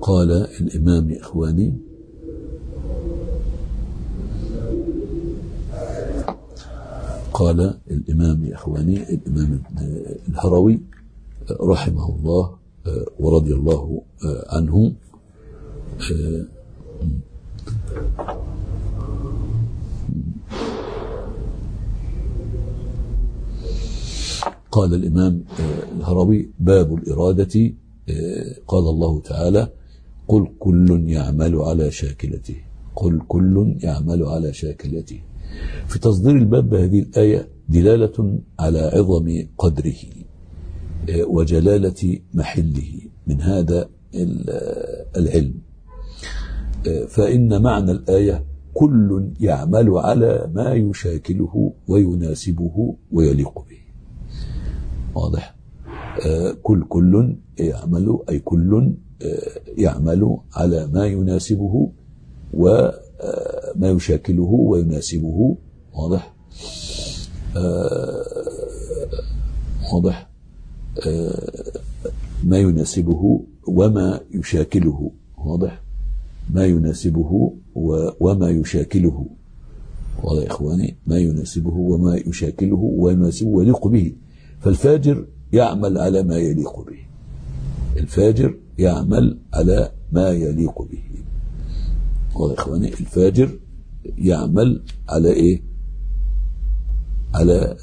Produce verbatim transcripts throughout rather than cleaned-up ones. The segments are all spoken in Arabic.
قال الإمام يا إخواني قال الإمام يا إخواني الإمام الهروي رحمه الله ورضي الله عنه قال الإمام الهروي باب الإرادة. قال الله تعالى قل كل يعمل على شاكلته قل كل يعمل على شاكلته. في تصدير الباب بهذه الآية دلالة على عظم قدره وجلالة محله من هذا العلم. فإن معنى الآية كل يعمل على ما يشاكله ويناسبه ويليق به. واضح؟ كل كل يعمل أي كل يعمل على ما يناسبه وما يشاكله ويناسبه. واضح؟ واضح؟ ما يناسبه وما يشاكله. واضح؟ ما يناسبه وما يشاكله. واضح يا إخواني؟ ما يناسبه وما يشاكله ويناسبه ويليق به. فالفاجر يعمل على ما يليق به. الفاجر يعمل على ما يليق به. واضح يا إخواني؟ الفاجر يعمل على إيه؟ على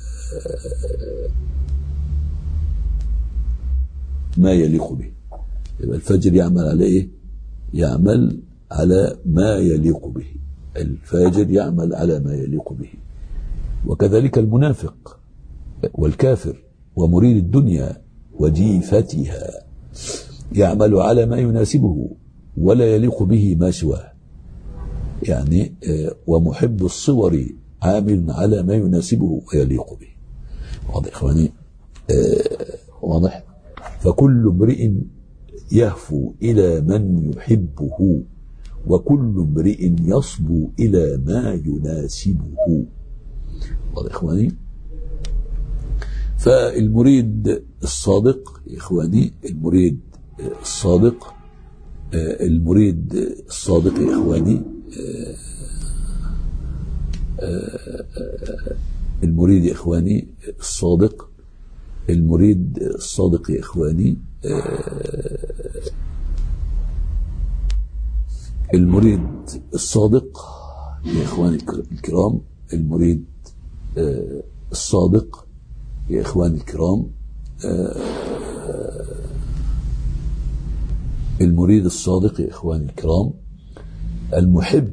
ما يليق به. يبقى الفاجر يعمل على إيه؟ يعمل على ما يليق به. الفاجر يعمل على ما يليق به. وكذلك المنافق والكافر ومريد الدنيا وجيفتها يعمل على ما يناسبه ولا يليق به ما سواه. يعني ومحب الصور عامل على ما يناسبه ويليق به. واضح إخواني؟ واضح؟ فكل امرئ يهفو إلى من يحبه وكل امرئ يصبو إلى ما يناسبه. واضح إخواني؟ فالمريد الصادق يا إخواني المريد الصادق المريد الصادق يا إخواني المريد يا إخواني الصادق المريد الصادق يا إخواني المريد الصادق يا إخواني الكرام المريد الصادق يا إخواني الكرام المريد الصادق يا إخواني الكرام المحب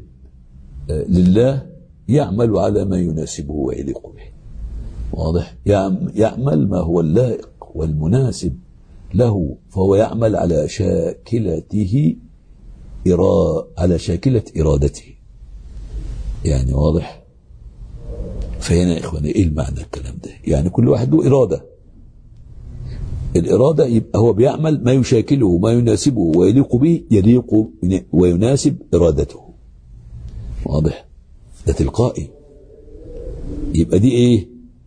لله يعمل على ما يناسبه ويليق به. واضح؟ يعمل ما هو اللائق والمناسب له، فهو يعمل على شاكلته إرا... على شاكلة إرادته. يعني واضح؟ فهنا يا إخواني إيه المعنى الكلام ده؟ يعني كل واحد له إرادة. الإرادة يبقى هو بيعمل ما يشاكله وما يناسبه ويليق به يليق ويناسب إرادته. واضح؟ ده تلقائي. يبقى دي إيه؟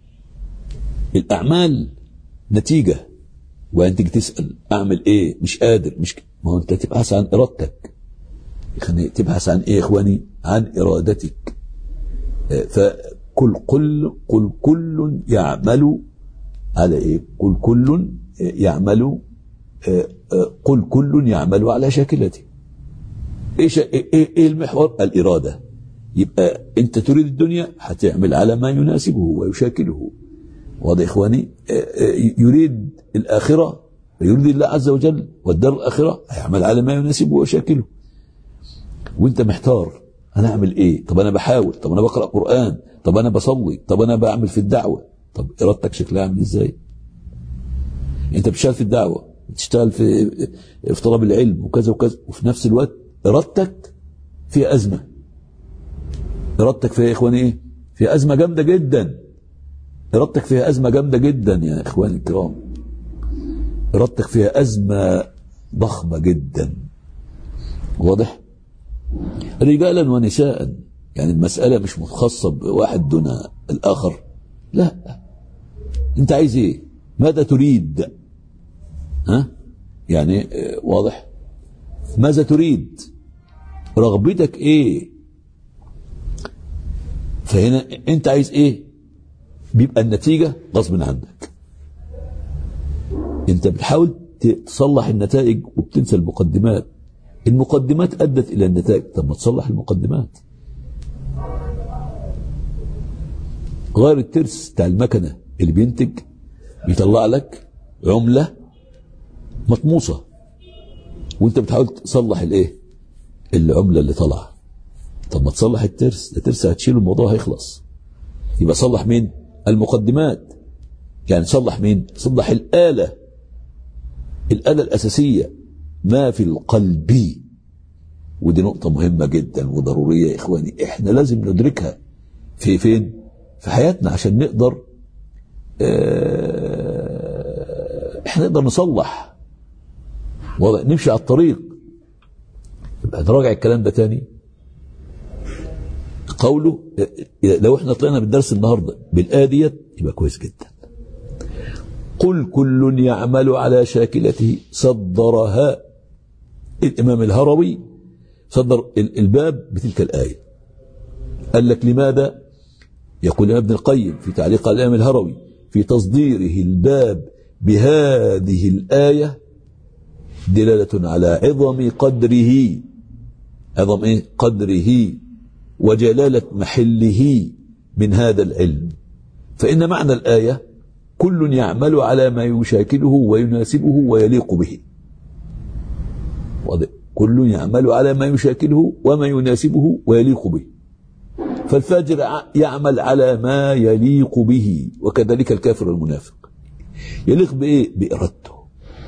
الأعمال نتيجة. وأنت تسأل أعمل إيه؟ مش قادر. مش ما هو أنت تبحث عن إرادتك. يعني تبحث عن إيه يا إخواني؟ عن إرادتك. فكل كل كل كل يعمل على إيه؟ قل كل يعمل قل كل يعمل على شاكلته. إيش إيه إيه المحور؟ الإرادة. يبقى أنت تريد الدنيا هتعمل على ما يناسبه ويشاكله. واضح إخواني؟ يريد الآخرة يريد الله عز وجل والدار الآخرة هيعمل على ما يناسبه ويشاكله. وأنت محتار أنا أعمل إيه؟ طب أنا بحاول، طب أنا بقرأ قرآن، طب أنا بصلي، طب أنا بعمل في الدعوة. طب إرادتك شكلها عامل إزاي؟ أنت بتشتغل في الدعوة، بتشتغل في في طلب العلم وكذا وكذا، وفي نفس الوقت إرادتك فيها أزمة. إرادتك فيها يا إخواني إيه؟ فيها أزمة جامدة جدا. إرادتك فيها أزمة جامدة جدا يا إخواني الكرام. إرادتك فيها أزمة ضخمة جدا. واضح؟ رجالا ونساء. يعني المسألة مش متخصصة بواحد دون الآخر. لا، أنت عايز إيه؟ ماذا تريد؟ ها؟ يعني واضح؟ ماذا تريد؟ رغبتك ايه؟ فهنا انت عايز ايه؟ بيبقى النتيجة غصب عنك. انت بتحاول تصلح النتائج وبتنسى المقدمات. المقدمات ادت الى النتائج، طب ما تصلح المقدمات. غير الترس بتاع المكنة اللي بينتج بيطلع لك عملة مطموسة، وانت بتحاول تصلح الايه؟ العملة اللي طلع. طب ما تصلح الترس، ده ترس هتشيله الموضوع هيخلص. يبقى صلح مين؟ المقدمات. يعني صلح مين؟ صلح الآلة، الآلة الأساسية، ما في القلب. ودي نقطة مهمة جدا وضرورية يا إخواني، إحنا لازم ندركها في فين؟ في حياتنا، عشان نقدر اه إحنا نقدر نصلح نمشي على الطريق. يبقى نراجع الكلام ده تاني. قوله لو احنا طلعنا بالدرس النهارده بالآية ديت يبقى كويس جدا. قل كل يعمل على شاكلته، صدرها الإمام الهروي، صدر الباب بتلك الآية. قال لك لماذا؟ يقول ابن القيم في تعليق على الإمام الهروي في تصديره الباب بهذه الآية دلالة على عظم قدره، عظم ايه؟ قدره وجلالة محله من هذا العلم. فإن معنى الآية كل يعمل على ما يشاكله ويناسبه ويليق به. كل يعمل على ما يشاكله وما يناسبه ويليق به. فالفاجر يعمل على ما يليق به، وكذلك الكافر والمنافق. يليق بإيه؟ بإرادته.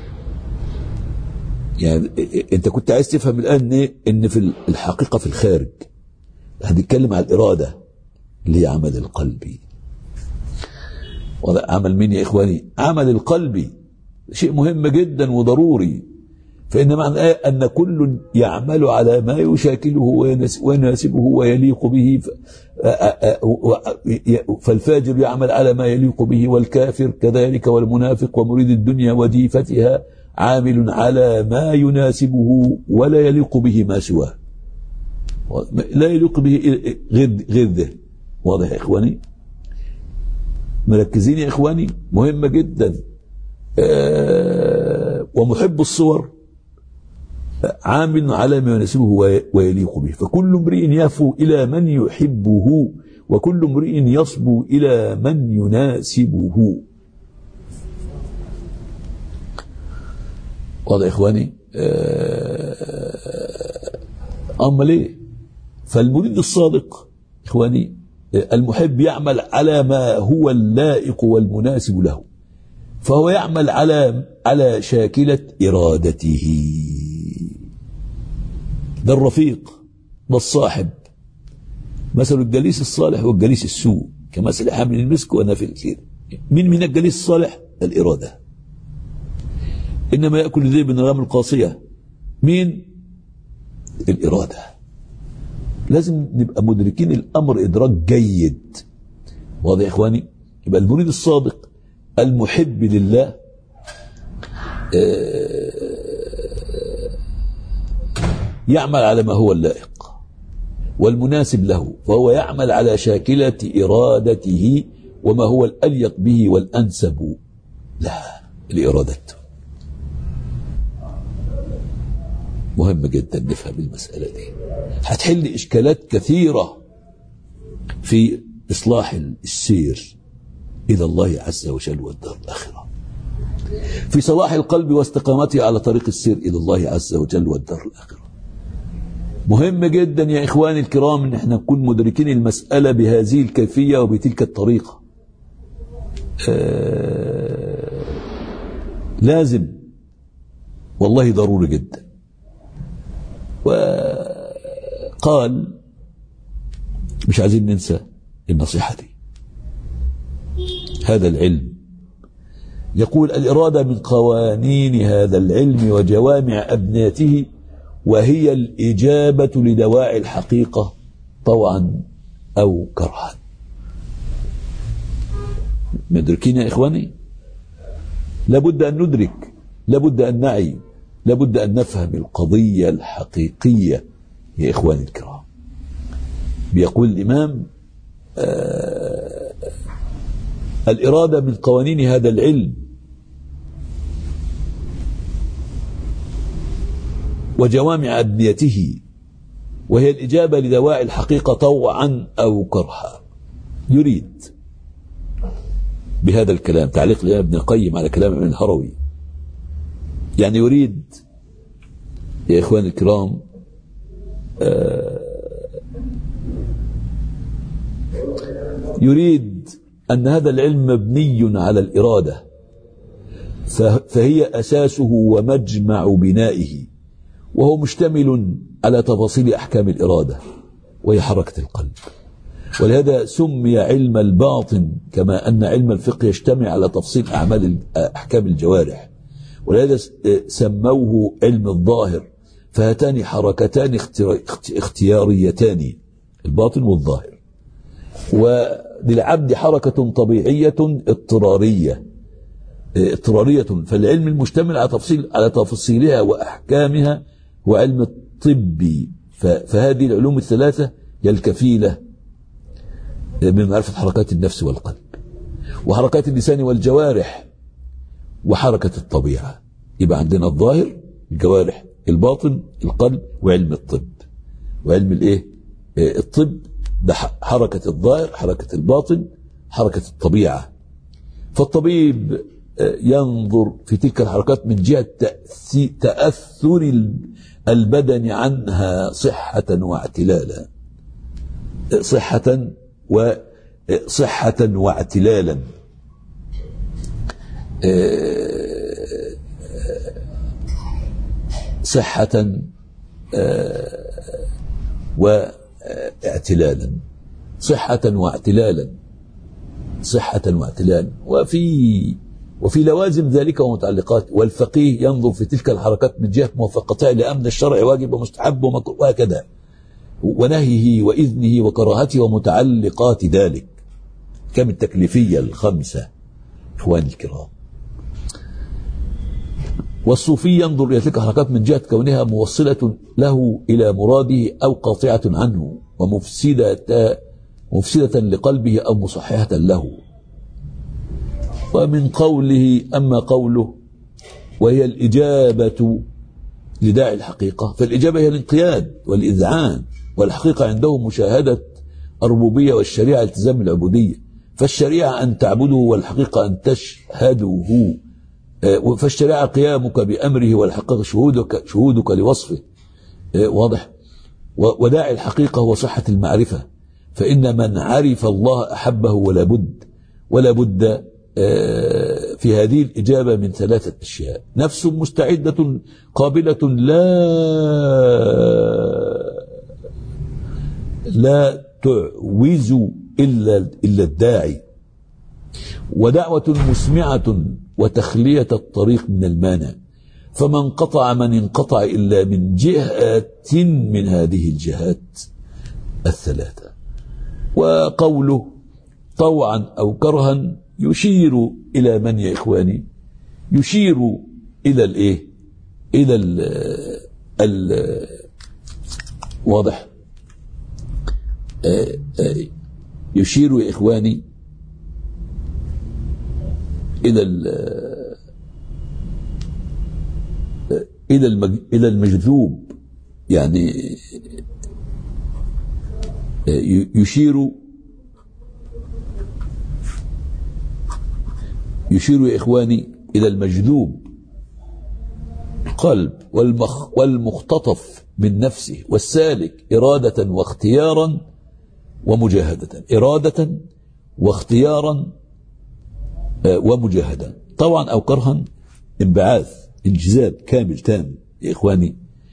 يعني انت كنت عايز تفهم الآن ايه؟ ان في الحقيقة في الخارج هنتكلم على الإرادة اللي هي عمل القلب. عمل مين يا إخواني؟ عمل القلب شيء مهم جدا وضروري. فإن معنى الآية أن كل يعمل على ما يشاكله ويناسبه ويليق به. فالفاجر يعمل على ما يليق به، والكافر كذلك، والمنافق ومريد الدنيا وجيفتها عامل على ما يناسبه ولا يليق به ما سواه، لا يليق به غير غير ده. واضح يا إخواني؟ مركزين يا إخواني؟ مهمة جدا. آه ومحب الصور عامل على ما يناسبه ويليق به. فكل امرئ يفو إلى من يحبه، وكل امرئ يصبو إلى من يناسبه. واضح يا إخواني؟ آه أما ليه؟ فالمريد الصادق إخواني المحب يعمل على ما هو اللائق والمناسب له، فهو يعمل على على شاكلة إرادته. ده الرفيق، ده الصاحب. مثل الجليس الصالح والجليس السوء كمثل حامل المسك ونافل الكير. من من الجليس الصالح؟ الإرادة. إنما يأكل الذئب من الغنم القاصية. مين؟ الإرادة. لازم نبقى مدركين الأمر إدراك جيد. واضح يا إخواني؟ يبقى المريد الصادق المحب لله يعمل على ما هو اللائق والمناسب له، فهو يعمل على شاكلة إرادته وما هو الأليق به والأنسب له لإرادته. مهم جدا نفهم المسألة دي، هتحل إشكالات كثيرة في إصلاح السير إلى الله عز وجل والدار الآخرة، في صلاح القلب واستقامته على طريق السير إلى الله عز وجل والدار الآخرة. مهم جدا يا إخواني الكرام إن احنا نكون مدركين المسألة بهذه الكيفية وبتلك الطريقة. آه لازم والله ضروري جدا. وقال مش عايزين ننسى النصيحة دي. هذا العلم يقول الإرادة من قوانين هذا العلم وجوامع أبناته، وهي الإجابة لدواعي الحقيقة طوعا أو كرها. مدركين يا إخواني؟ لابد أن ندرك، لابد أن نعي، لابد أن نفهم القضية الحقيقية يا إخواني الكرام. بيقول الإمام آه الإرادة من قوانين هذا العلم وجوامع أبنيته، وهي الإجابة لدواعي الحقيقة طوعا أو كرها. يريد بهذا الكلام تعليق الإمام ابن القيم على كلام ابن الهروي، يعني يريد يا إخوان الكرام آه يريد أن هذا العلم مبني على الإرادة، فهي أساسه ومجمع بنائه، وهو مشتمل على تفاصيل أحكام الإرادة وهي حركة القلب، ولهذا سمي علم الباطن كما أن علم الفقه يجتمع على تفصيل أعمال أحكام الجوارح، ولهذا سموه علم الظاهر، فهاتان حركتان اختياريتان الباطن والظاهر. وللعبد حركة طبيعية اضطرارية اضطرارية فالعلم المشتمل على تفصيل على تفاصيلها وأحكامها هو علم الطب. فهذه العلوم الثلاثة هي الكفيلة من معرفة حركات النفس والقلب وحركات اللسان والجوارح وحركة الطبيعة. يبقى عندنا الظاهر الجوارح، الباطن القلب، وعلم الطب. وعلم الايه الطب ده حركة الظاهر، حركة الباطن، حركة الطبيعة. فالطبيب ينظر في تلك الحركات من جهة تأثر البدن عنها صحة واعتلالا صحة وصحة واعتلالا صحة واعتلالا صحة واعتلالا صحة واعتلالا وفي وفي لوازم ذلك ومتعلقات. والفقيه ينظر في تلك الحركات من جهة موافقتها لأمن الشرع واجب ومستحب وهكذا، ونهيه وإذنه وكراهته ومتعلقات ذلك كم التكليفية الخمسة إخواني الكرام. والصوفي ينظر إلى تلك الحركات من جهة كونها موصلة له إلى مراده أو قاطعة عنه ومفسدة مفسدة لقلبه أو مصححة له. ومن قوله أما قوله وهي الإجابة لداعي الحقيقة، فالإجابة هي الانقياد والإذعان، والحقيقة عنده مشاهدة الربوبية والشريعة التزام العبودية. فالشريعة أن تعبده والحقيقة أن تشهده، فالشريعة قيامك بأمره والحقيقة شهودك, شهودك لوصفه. واضح. وداعي الحقيقة هو صحة المعرفة، فإن من عرف الله أحبه ولا بد ولا بد في هذه الإجابة من ثلاثة أشياء: نفس مستعدة قابلة لا لا تعوز إلا إلا الداعي، ودعوة مسمعة وتخلية الطريق من المانع. فمن قطع من انقطع إلا من جهة من هذه الجهات الثلاثة. وقوله طوعا أو كرها يشير إلى من يا إخواني؟ يشير إلى الإيه؟ إلى ال ال واضح. يشير يا إخواني إلى إلى إلى المجذوب، يعني يشير يشير يا إخواني إلى المجذوب قلب والمخ والمختطف من نفسه، والسالك إرادة واختيارا ومجاهدة، إرادة واختيارا ومجاهدة. طبعا أو كرها انبعاث انجذاب كامل تام يا إخواني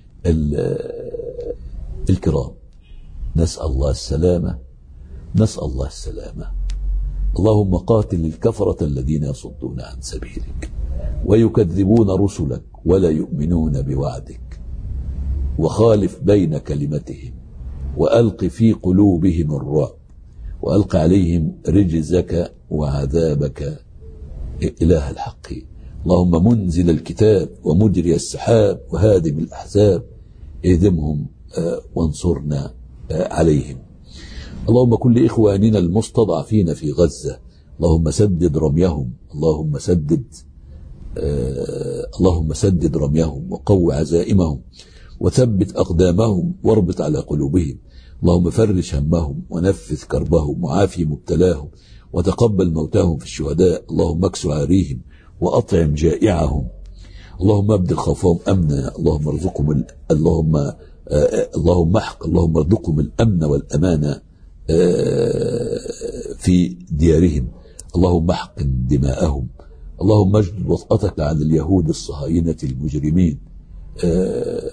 الكرام. نسأل الله السلامة، نسأل الله السلامة. اللهم قاتل الكفرة الذين يصدون عن سبيلك ويكذبون رسلك ولا يؤمنون بوعدك، وخالف بين كلمتهم وألق في قلوبهم الرعب، وألق عليهم رجزك وعذابك إله الحق. اللهم منزل الكتاب ومجري السحاب وهادم الأحزاب اهدمهم وانصرنا عليهم. اللهم كن لإخواننا المستضعفين في غزة، اللهم سدد رميهم، اللهم سدد آه اللهم سدد رميهم وقو عزائمهم وثبت أقدامهم واربط على قلوبهم. اللهم فرج همهم ونفذ كربهم وعافي مبتلاهم وتقبل موتاهم في الشهداء. اللهم اكسر عاريهم وأطعم جائعهم. اللهم ابدل خوفهم أمنا. اللهم ارزقهم ال... اللهم آه اللهم احق اللهم ارزقهم الأمن والأمان آه في ديارهم. اللهم احقن دماءهم. اللهم اجد وطأتك على اليهود الصهاينة المجرمين. آه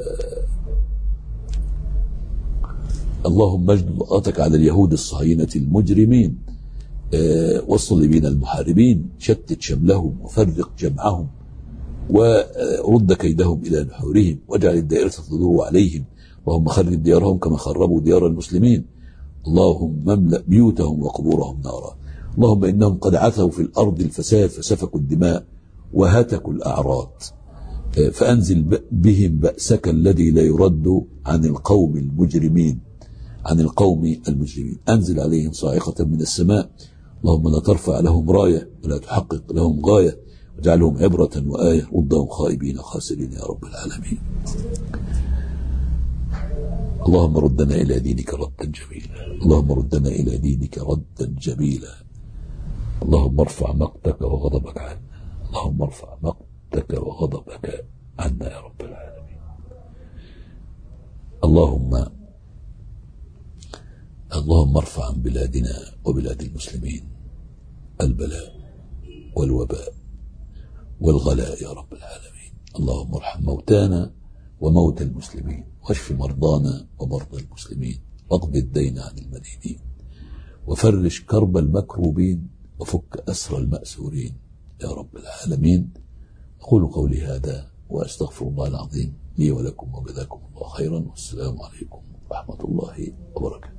اللهم اجد وطأتك على اليهود الصهاينة المجرمين آه والصليبين المحاربين. شتت شملهم وفرق جمعهم ورد كيدهم إلى نحورهم واجعل الدائرة تدور عليهم. اللهم خرب ديارهم كما خربوا ديار المسلمين. اللهم املأ بيوتهم وقبورهم نارا. اللهم إنهم قد عثوا في الأرض الفساد فسفكوا الدماء وهتكوا الأعراض، فأنزل بهم بأسك الذي لا يرد عن القوم المجرمين عن القوم المجرمين. أنزل عليهم صاعقة من السماء. اللهم لا ترفع لهم راية ولا تحقق لهم غاية واجعلهم عبرة وآية ردهم خائبين خاسرين يا رب العالمين. اللهم ردنا إلى دينك ردا جميلا. اللهم ردنا إلى دينك ردا جميلا. اللهم ارفع مقتك وغضبك عنا. اللهم ارفع مقتك وغضبك عنا يا رب العالمين. اللهم اللهم ارفع عن بلادنا وبلاد المسلمين البلاء والوباء والغلاء يا رب العالمين. اللهم ارحم موتانا وموتى المسلمين واشف مرضانا ومرضى المسلمين واقض الدين عن المدينين وفرج كرب المكروبين وفك أسر المأسورين يا رب العالمين. أقول قولي هذا وأستغفر الله العظيم لي ولكم وجزاكم الله خيرا، والسلام عليكم ورحمة الله وبركاته.